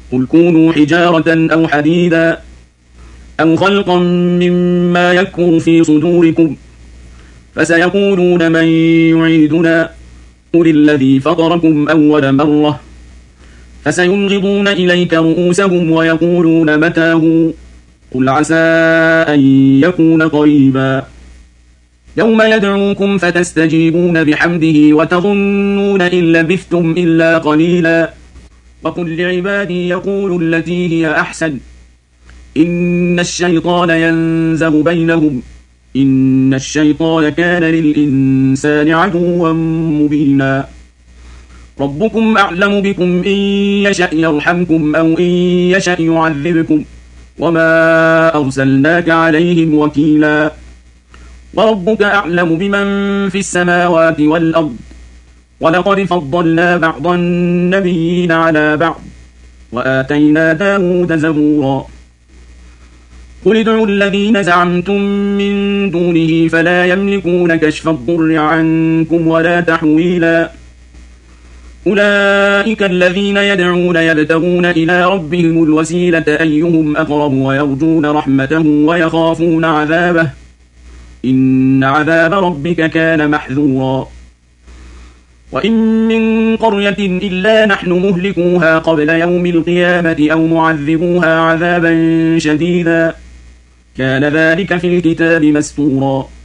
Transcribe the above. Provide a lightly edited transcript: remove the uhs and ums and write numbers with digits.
قل كونوا حجارة أو حديدا أو خلقا مما يكبر في صدوركم فسيقولون من يعيدنا قل الذي فطركم أول مرة فسينغضون إليك رؤوسهم ويقولون متى قل عسى أن يكون قريبا يوم يدعوكم فتستجيبون بحمده وتظنون إن لبثتم إلا قليلا وقل لعبادي يقولوا التي هي أحسن إن الشيطان ينزغ بينهم إن الشيطان كان للإنسان عدوا مبينا ربكم أعلم بكم إن يشأ يرحمكم أو إن يشأ يعذبكم وما أرسلناك عليهم وكيلا وربك أعلم بمن في السماوات والأرض ولقد فضلنا بعض النبيين على بعض وآتينا داود زبورا قل ادعوا الذين زعمتم من دونه فلا يملكون كشف الضر عنكم ولا تحويلا أولئك الذين يدعون يبتغون إلى ربهم الوسيلة أيهم أقرب ويرجون رحمته ويخافون عذابه إن عذاب ربك كان محذورا وإن من قرية إلا نحن مهلكوها قبل يوم القيامة أو معذبوها عذابا شديدا كان ذلك في الكتاب مسطورا